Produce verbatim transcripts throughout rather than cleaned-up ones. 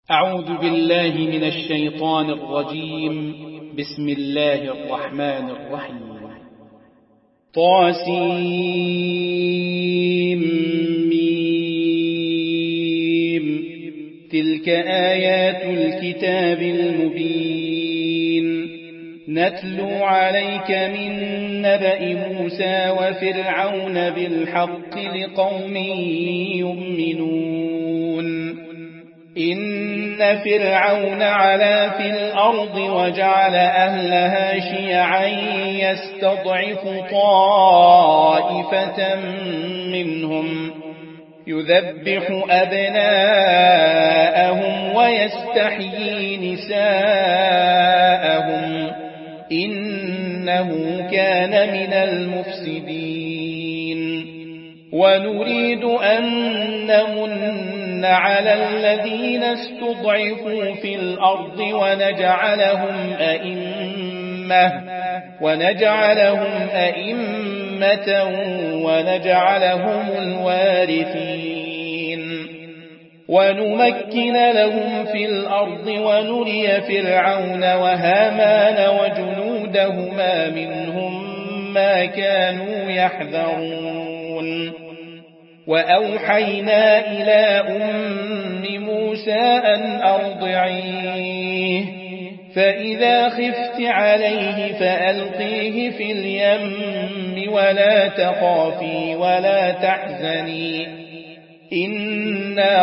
أعوذ بالله من الشيطان الرجيم. بسم الله الرحمن الرحيم. طاسيم ميم. تلك آيات الكتاب المبين. نتلو عليك من نبأ موسى وفرعون بالحق لقوم يؤمنون. إن فرعون علا في الأرض وجعل أهلها شيعا يستضعف طائفة منهم يذبح أبناءهم ويستحيي نساءهم إنه كان من المفسدين. ونريد أن نمن على الذين استضعفوا في الأرض ونجعلهم أئمة ونجعلهم أئمة ونجعلهم الوارثين. ونمكن لهم في الأرض ونري فرعون وهامان وجنودهما منهم ما كانوا يحذرون. وأوحينا إلى أم موسى أن أرضعيه فإذا خفت عليه فألقيه في اليم ولا تخافي ولا تحزني إنا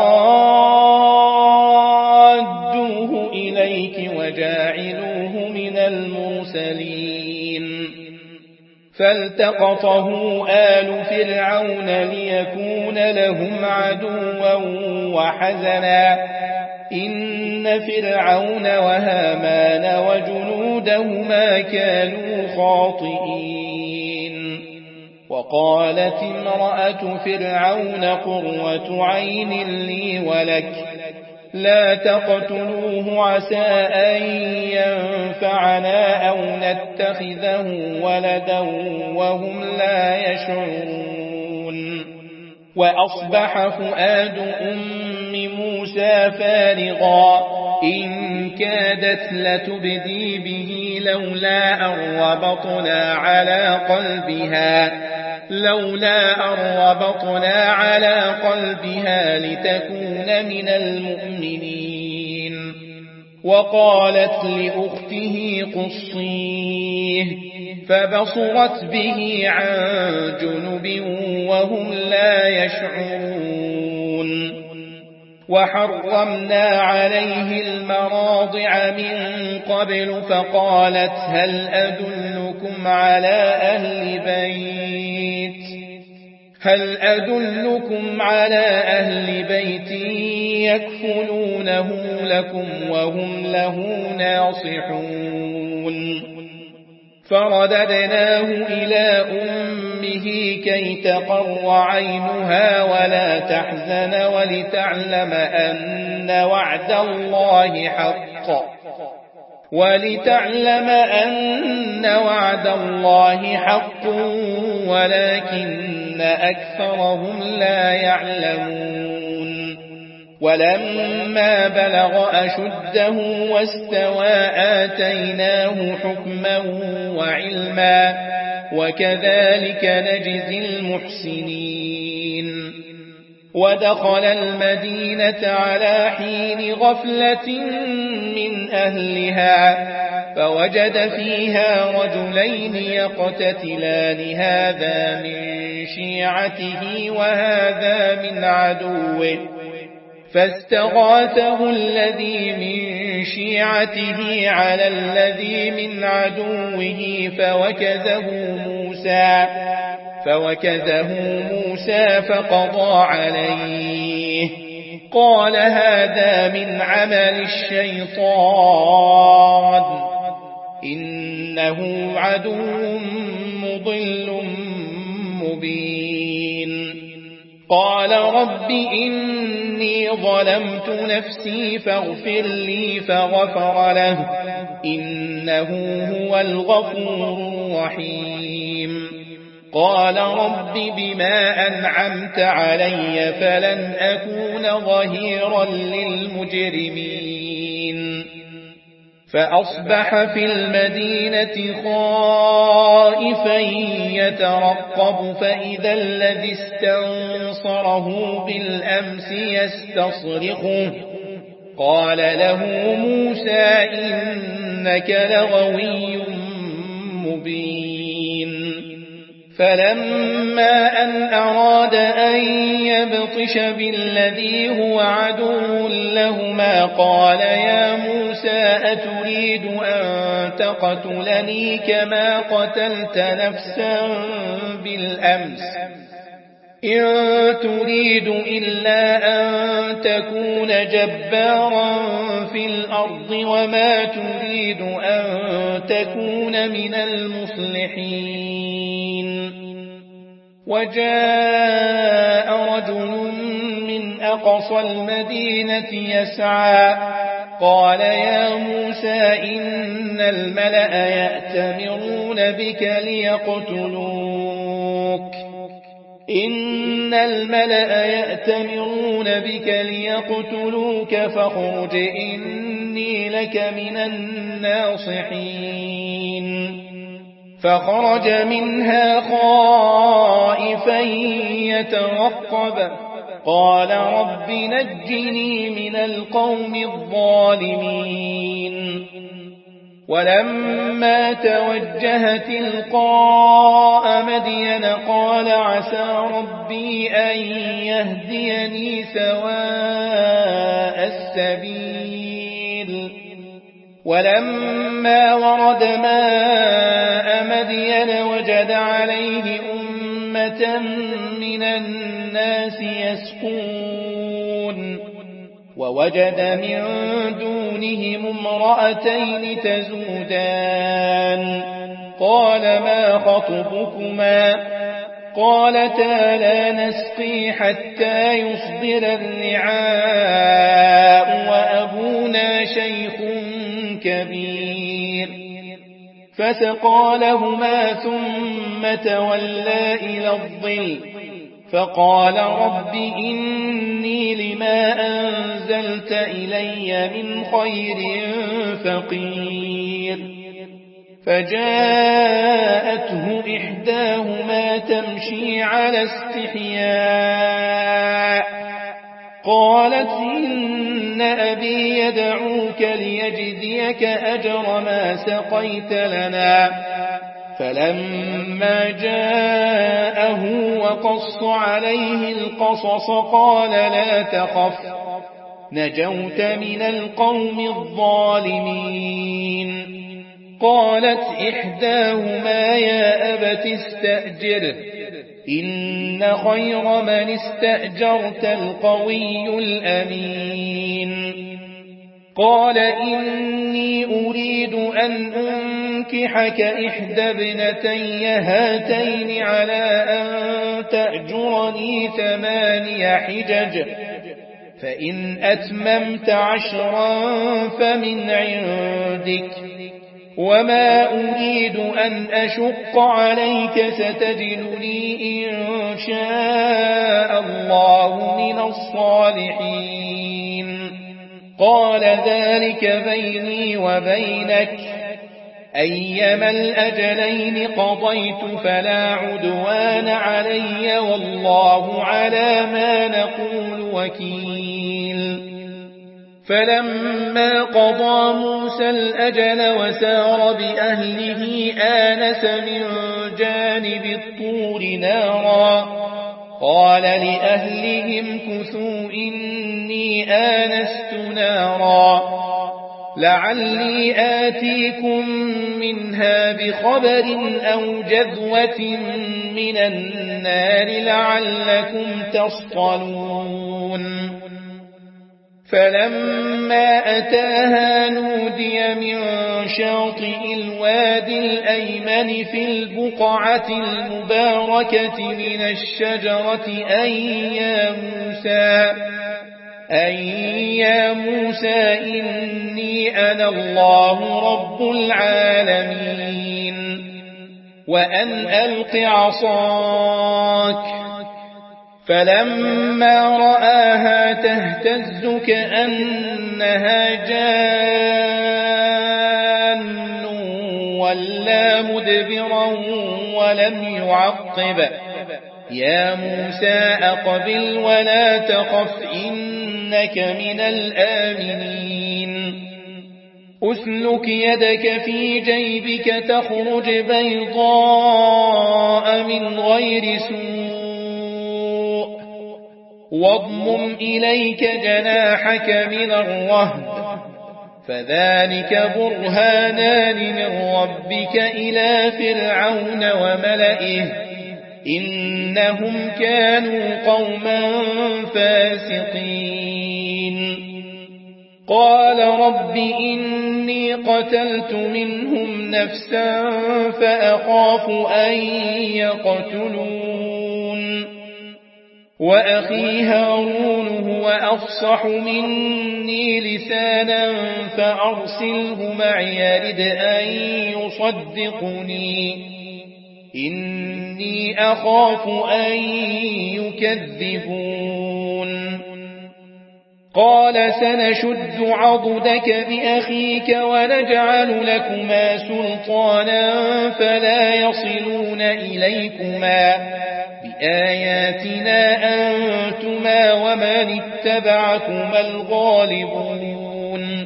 رادوه إليك وجاعلوه من المرسلين. فالتقطه آل فرعون ليكون لهم عدوا وحزنا إن فرعون وهامان وجنودهما كانوا خاطئين. وقالت امرأة فرعون قرة عين لي ولك لا تقتلوه عسى أن ينفعنا أو نتخذه ولدا وهم لا يشعرون. وأصبح فؤاد أم موسى فارغا إن كادت لتبدي به لولا أن ربطنا على قلبها لولا أن ربطنا على قلبها لتكون من المؤمنين. وقالت لأخته قصيه فبصرت به عن جنب وهم لا يشعرون. وحرمنا عليه المراضع من قبل فقالت هل أدلكم على أهل بيت هل أدلكم على أهل بيت يكفلونه لكم وهم له ناصحون. فرددناه إلى أمه كي تقر عينها ولا تحزن ولتعلم أن وعد الله حق ولتعلم أن وعد الله حق ولكن أكثرهم لا يعلمون. ولما بلغ أشده واستوى آتيناه حكما وعلما وكذلك نجزي المحسنين. ودخل المدينة على حين غفلة من أهلها فوجد فيها رجلين يقتتلان هذا من شيعته وهذا من عدوه فاستغاثه الذي من شيعته على الذي من عدوه فوكزه موسى فوكزه موسى فقضى عليه قال هذا من عمل الشيطان إنه عدو مضل مبين. قال رب إني ظلمت نفسي فاغفر لي فغفر له إنه هو الغفور الرحيم. قال رب بما أنعمت علي فلن أكون ظهيرا للمجرمين فأصبح في المدينة خائفا يترقب فإذا الذي استنصره بالأمس يستصرخه قال له موسى إنك لغوي مبين فلما أن أراد أن يبطش بالذي هو عدو لهما قال يا موسى أتريد أن تقتلني كما قتلت نفسا بالأمس إن تريد إلا أن تكون جبارا في الأرض وما تريد أن تكون من المصلحين وجاء رجل من أقصى المدينة يسعى قال يا موسى إن الملأ يأتمرون بك ليقتلوك إن الملأ يأتمرون بك ليقتلوك فاخرج إني لك من الناصحين فخرج منها خائفا يترقب قال رب نجني من القوم الظالمين ولما توجه تلقاء مدين قال عسى ربي أن يهديني سواء السبيل ولما ورد ماء مدين وجد عليه أمة من الناس يسقون ووجد من دونهم امرأتين تزودان قال ما خطبكما قالتا لا نسقي حتى يصدر الرعاء وأبونا شيخ كبير فسقى لهما ثم تولى إلى الظل فقال رب إني لما أنزلت إلي من خير فقير فجاءته إحداهما تمشي على استحياء قالت إن أبي يدعوك ليجزيك أجر ما سقيت لنا فلما جاءه وقص عليه القصص قال لا تخف نجوت من القوم الظالمين قالت إحداهما يا أبت استأجره إن خير من استأجرت القوي الأمين قال إني أريد أن أنكحك إحدى ابنتي هاتين على أن تأجرني ثماني حجج فإن أتممت عشرا فمن عندك وما أريد أن أشق عليك ستجدني إن شاء الله من الصالحين قال ذلك بيني وبينك أيما الأجلين قضيت فلا عدوان علي والله على ما نقول وكيل فلما قضى موسى الأجل وسار بأهله آنس من جانب الطور نارا قال لأهلهم كثوا إني آنست نارا لعلي آتيكم منها بخبر أو جذوة من النار لعلكم تصطلون فلما أتاها نودي من شاطئ الوادي الأيمن في البقعة المباركة من الشجرة أي يا موسى أي يا موسى إني أنا الله رب العالمين وأن ألق عصاك فلما رآها تهتز كأنها جان ولا مدبرا ولم يعقب يا موسى أقبل ولا تخف إنك من الآمنين أسلك يدك في جيبك تخرج بيضاء من غير سوء واضمم إليك جناحك من الرهب فذلك برهانان من ربك إلى فرعون وملئه إنهم كانوا قوما فاسقين قال رب إني قتلت منهم نفسا فأخاف أن يقتلون وأخي هارون هو أفصح مني لسانا فأرسله معي يرد أن يصدقني إني أخاف أن يكذبون قال سنشد عضدك بأخيك ونجعل لكما سلطانا فلا يصلون إليكما بآياتنا أنتما ومن اتبعكما الغالبون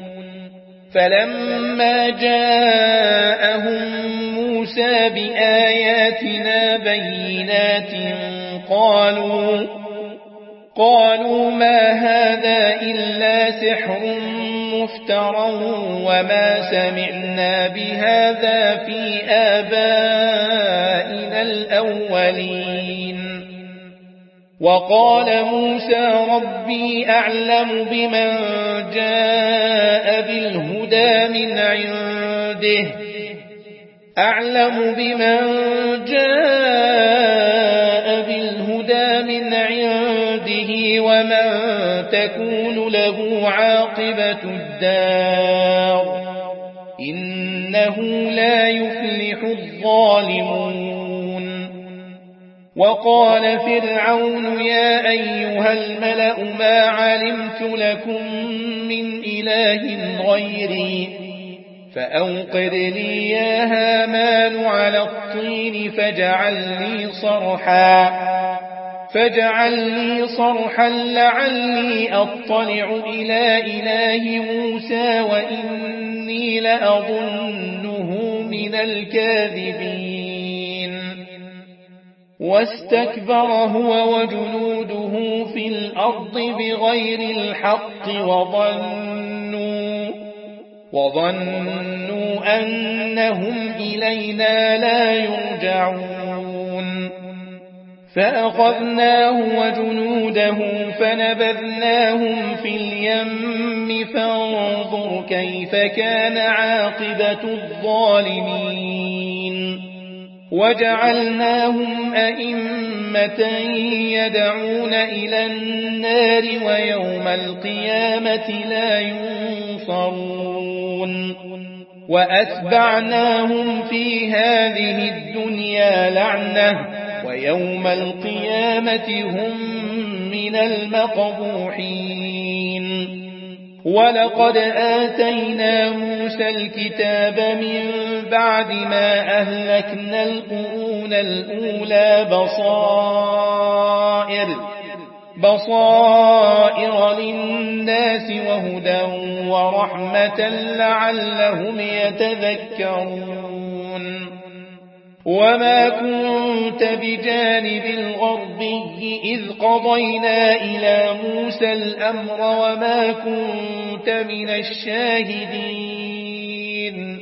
فلما جاءهم موسى بآياتنا بينات قالوا قالوا ما هذا إلا سحر مفترى وما سمعنا بهذا في آبائنا الأولين وقال موسى ربي أعلم بمن جاء بالهدى من عنده أعلم بمن جاء بالهدى من عنده ومن تكون له عاقبة الدار إنه لا يفلح الظالمون وقال فرعون يا أيها الملأ ما علمت لكم من إله غيري فأوقد لي يا هامان على الطين فاجعل لي صرحا فاجعل لي صرحا لعلي أطلع إلى إله موسى وإني لأظنه من الكاذبين واستكبر هو وجنوده في الأرض بغير الحق وظنوا وظنوا أنهم إلينا لا يرجعون فأخذناه وجنوده فنبذناهم في اليم فانظر كيف كان عاقبة الظالمين وجعلناهم أئمة يدعون إلى النار ويوم القيامة لا ينصرون وأتبعناهم في هذه الدنيا لعنة ويوم القيامة هم من المقبوحين ولقد آتينا موسى الكتاب من بعد ما أهلكنا القرون الأولى بصائر بصائر للناس وهدى ورحمة لعلهم يتذكرون وما كنت بجانب الغربي إذ قضينا إلى موسى الأمر وما كنت من الشاهدين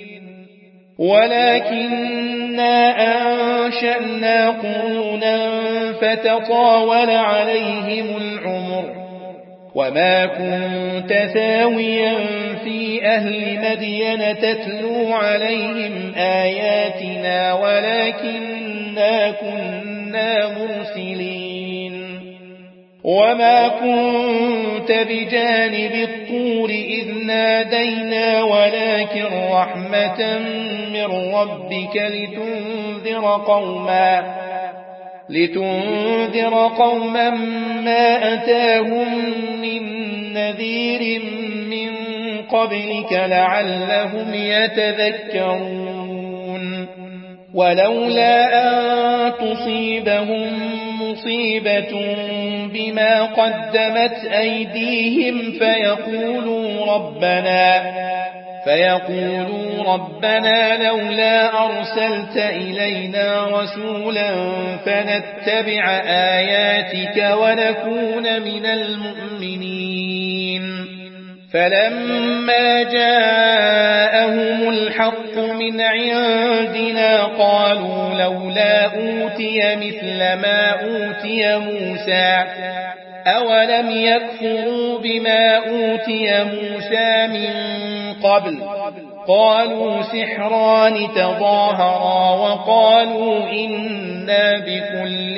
ولكننا أنشأنا قرونا فتطاول عليهم العمر وما كنت ثاويا في أهل مدين تتلو عليهم آياتنا ولكننا كنا مرسلين وما كنت بجانب الطور إذ نادينا ولكن رحمة من من ربك لتنذر قوما لتنذر قوما ما أتاهم من نذير من قبلك لعلهم يتذكرون ولولا أن تصيبهم مصيبة بما قدمت أيديهم فيقولوا ربنا فيقولوا ربنا لولا أرسلت إلينا رسولا فنتبع آياتك ونكون من المؤمنين فلما جاءهم الحق من عندنا قالوا لولا أوتي مثل ما أوتي موسى أولم يكفروا بما أوتي موسى من قبل قالوا سحران تظاهرا وقالوا إنا بكل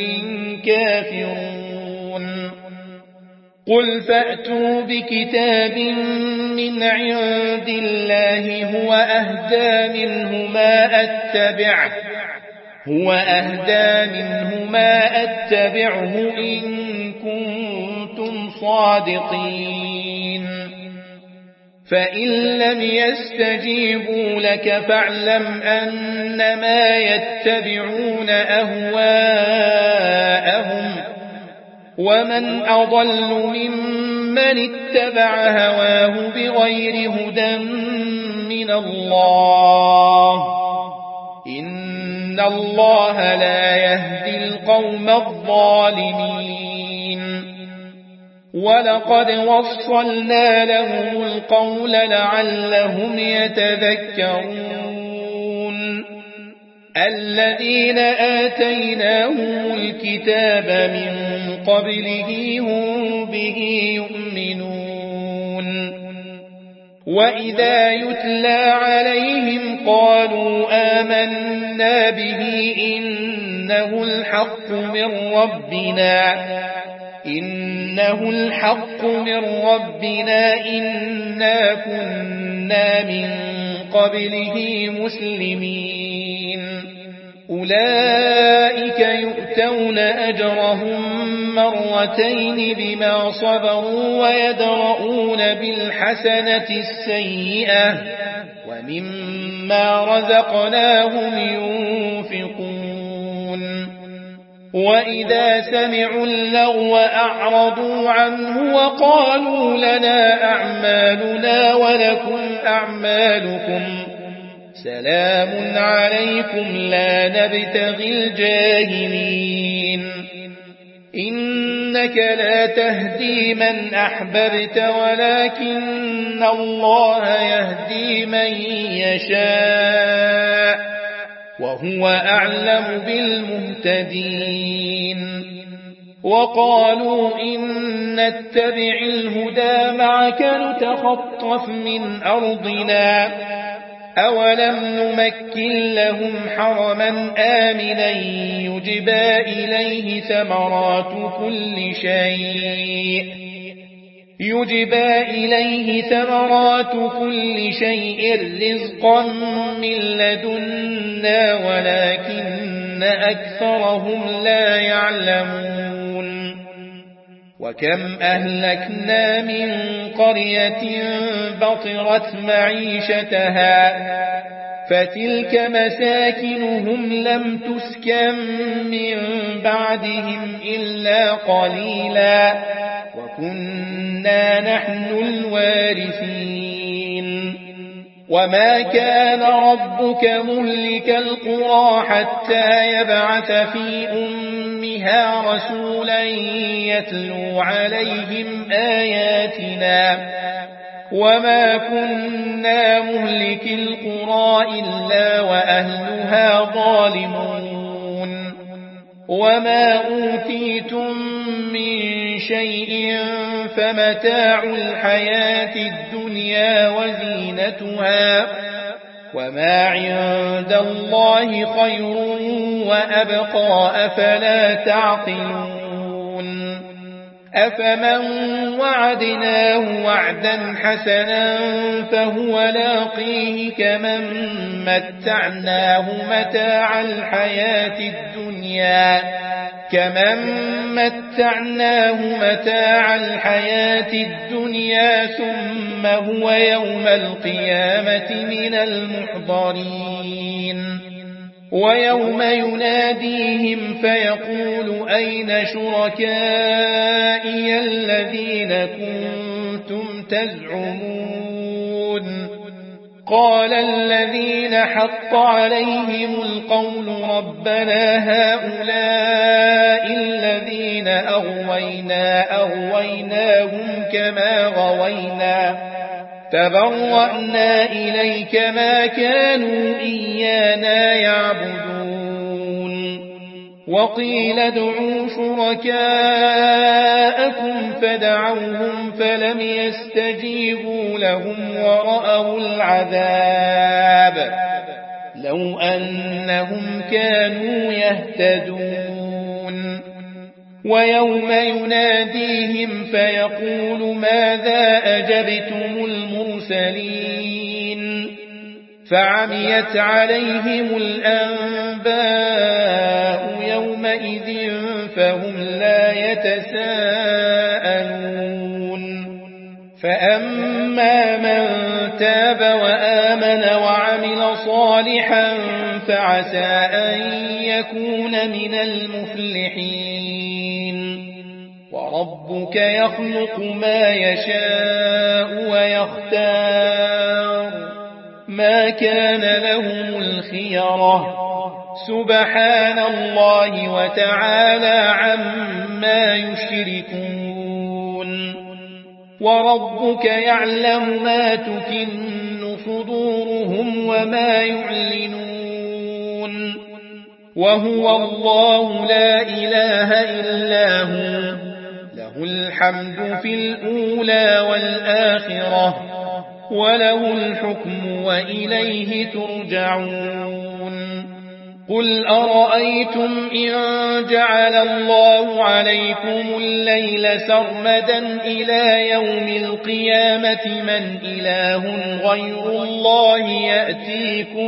كافرون قل فأتوا بكتاب من عند الله هو أهدى منه ما أتبعه هو أهدى منه ما أتبعه إن كنتم صادقين فإن لم يستجيبوا لك فاعلم أنما يتبعون أهواءهم ومن أضل ممن اتبع هواه بغير هدى من الله إن الله لا يهدي القوم الظالمين ولقد وصلنا لهم القول لعلهم يتذكرون الذين آتيناهم الكتاب من قبله هم به يؤمنون وإذا يتلى عليهم قالوا آمنا به إنه الحق من ربنا إنه الحق من ربنا إنا كنا من قبله مسلمين أولئك يؤتون أجرهم مرتين بما صبروا ويدرؤون بالحسنة السيئة ومما رزقناهم ينفقون وإذا سمعوا اللغو أعرضوا عنه وقالوا لنا أعمالنا ولكم أعمالكم سلام عليكم لا نبتغي الجاهلين إنك لا تهدي من أحببت ولكن الله يهدي من يشاء وهو أعلم بالمهتدين وقالوا إن نتبع الهدى معك نتخطف من أرضنا أولم نمكن لهم حرما آمنا يجبى إليه ثمرات كل شيء يجبى إليه ثمرات كل شيء رزقا من لدنا ولكن أكثرهم لا يعلمون وكم أهلكنا من قرية بطرت معيشتها فتلك مساكنهم لم تسكن من بعدهم إلا قليلا وكنا نحن الوارثين وما كان ربك مهلك القرى حتى يبعث في أمها رسولا يتلو عليهم آياتنا وما كنا مهلك القرى إلا وأهلها ظالمون وما أوتيتم من شيء فمتاع الحياة الدنيا وزينتها وما عند الله خير وأبقى أفلا تعقلون أفمن وعدناه وعدا حسنا فهو لاقيه كمن متعناه متاع الحياة الدنيا كمن متعناه متاع الحياة الدنيا ثم هو يوم القيامة من المحضرين ويوم يناديهم فيقول أين شركائي الذين كنتم تزعمون قال الذين حق عليهم القول ربنا هؤلاء الذين أغوينا أغويناهم كما غوينا تبرأنا إليك ما كانوا إيانا يعبدون وقيل ادعوا شركاءكم فدعوهم فلم يستجيبوا لهم ورأوا العذاب لو أنهم كانوا يهتدون ويوم يناديهم فيقول ماذا أجبتم المرسلين فعميت عليهم الأنباء يومئذ فهم لا يتساءلون فأما من تاب وآمن وعمل صالحا فعسى أن يكون من المفلحين وربك يخلق ما يشاء ويختار ما كان لهم الخيرة سبحان الله وتعالى عما يشركون وربك يعلم ما تكن صدورهم وما يعلنون وهو الله لا إله إلا هو له الحمد في الأولى والآخرة وله الحكم وإليه ترجعون قل أرأيتم إن جعل الله عليكم الليل سرمدا إلى يوم القيامة من إله غير الله يأتيكم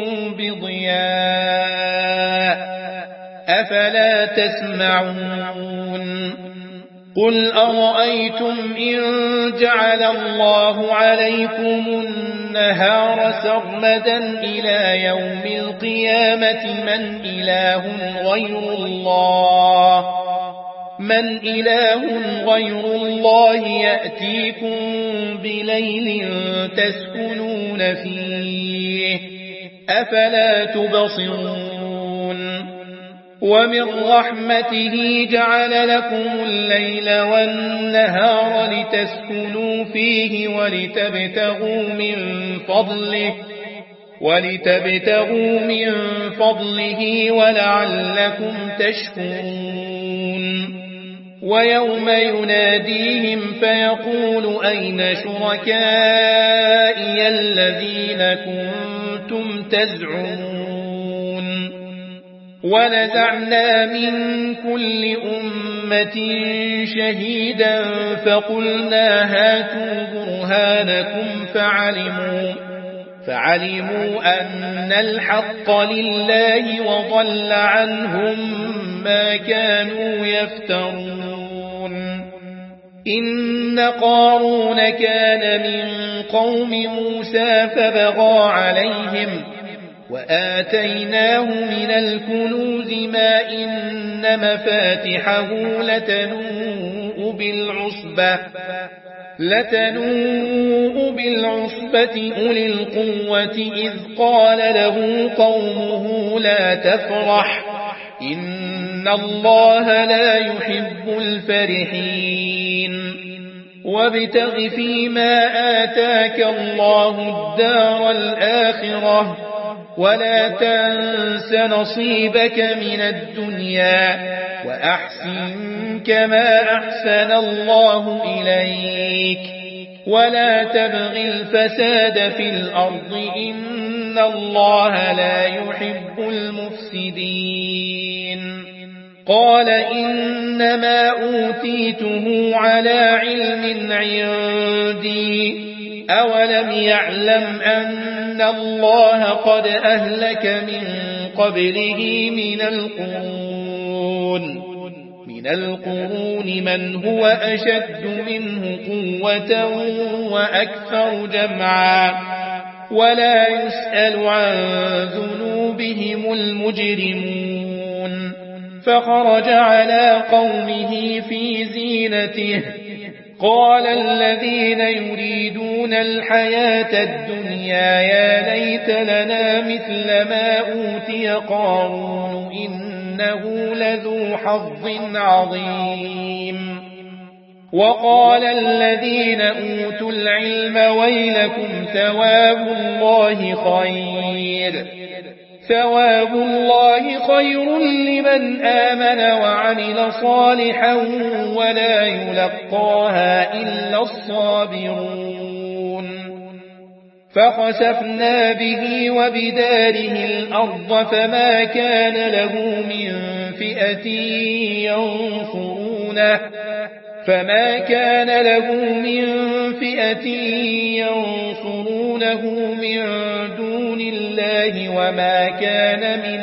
بضياء أفلا تسمعون قل أرأيتم إن جعل الله عليكم النهار سرمدا إلى يوم القيامة من إله غير الله من إله غير الله يأتيكم بليل تسكنون فيه أفلا تبصرون ومن رحمته جعل لكم الليل والنهار لتسكنوا فيه ولتبتغوا من فضله ولتبتغوا من فضله ولعلكم تشكرون ويوم يناديهم فيقول أين شركائي الذين كنتم تزعمون ونزعنا من كل أمة شهيدا فقلنا هاتوا برهانكم فعلموا فعلموا أن الحق لله وضل عنهم ما كانوا يفترون إن قارون كان من قوم موسى فبغى عليهم وآتيناه من الكنوز ما إن مفاتحه لتنوء بالعصبة لتنوء بالعصبة أولي القوة إذ قال له قومه لا تفرح إن الله لا يحب الفرحين وابتغ فيما آتاك الله الدار الآخرة ولا تنس نصيبك من الدنيا وأحسن كما أحسن الله إليك ولا تبغ الفساد في الأرض إن الله لا يحب المفسدين قال إنما أوتيته على علم عندي أولم يعلم أن الله قد أهلك من قبله من القرون من القرون من هو أشد منه قوة وأكثر جمعا ولا يسأل عن ذنوبهم المجرمون فخرج على قومه في زينته قال الذين يريدون الحياة الدنيا يا ليت لنا مثل ما أوتي قارون إنه لذو حظ عظيم وقال الذين أوتوا العلم ويلكم ثواب الله خير ثواب الله خير لمن آمن وعمل صالحا ولا يلقاها إلا الصابرون فخسفنا به وبداره الأرض فما كان له من فئة ينصرونه فما كان له من فئة ينصرونه من دون الله وما كان من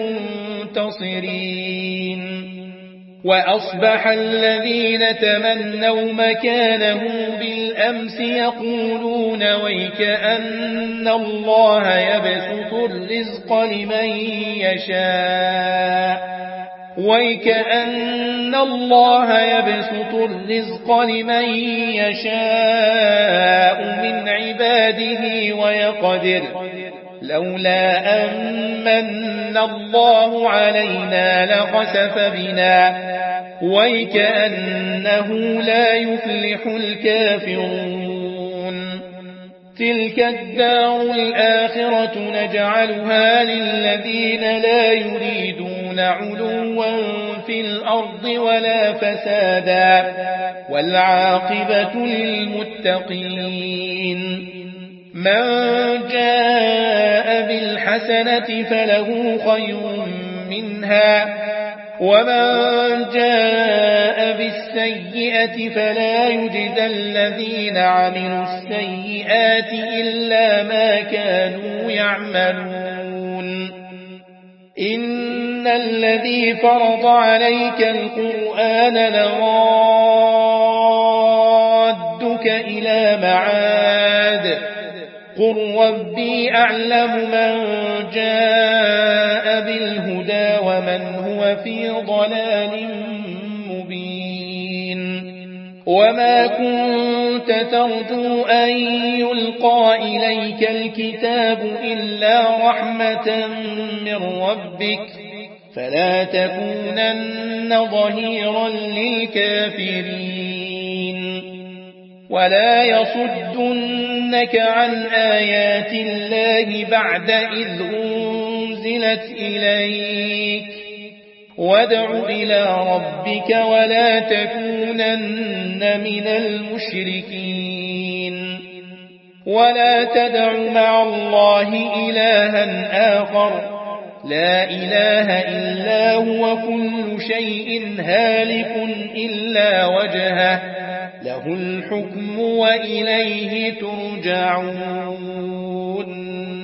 المنتصرين وأصبح الذين تمنوا مكانه بالأمس يقولون ويكأن الله يبسط الرزق لمن يشاء ويكأن الله يبسط الرزق لمن يشاء من عباده ويقدر لولا أمن الله علينا لخسف بنا ويكأنه لا يفلح الكافرون تلك الدار الآخرة نجعلها للذين لا يريدون علوا في الأرض ولا فسادا والعاقبة للمتقين من جاء بالحسنة فله خير منها ومن جاء بالسيئة فلا يجزى الذين عملوا السيئات إلا ما كانوا يعملون إن الذي فرض عليك القرآن لرادك إلى معاد قل ربي أعلم من جاء بالهدى ومن هو في ضلال مبين وما كنت ترجو أن يلقى إليك الكتاب إلا رحمة من ربك فلا تكونن ظهيرا للكافرين ولا يصدنك عن آيات الله بعد إذ أنزلت إليك وادع إلى ربك ولا تكونن من المشركين ولا تدع مع الله إلها آخر لا إله إلا هو كل شيء هالك إلا وجهه له الحكم وإليه ترجعون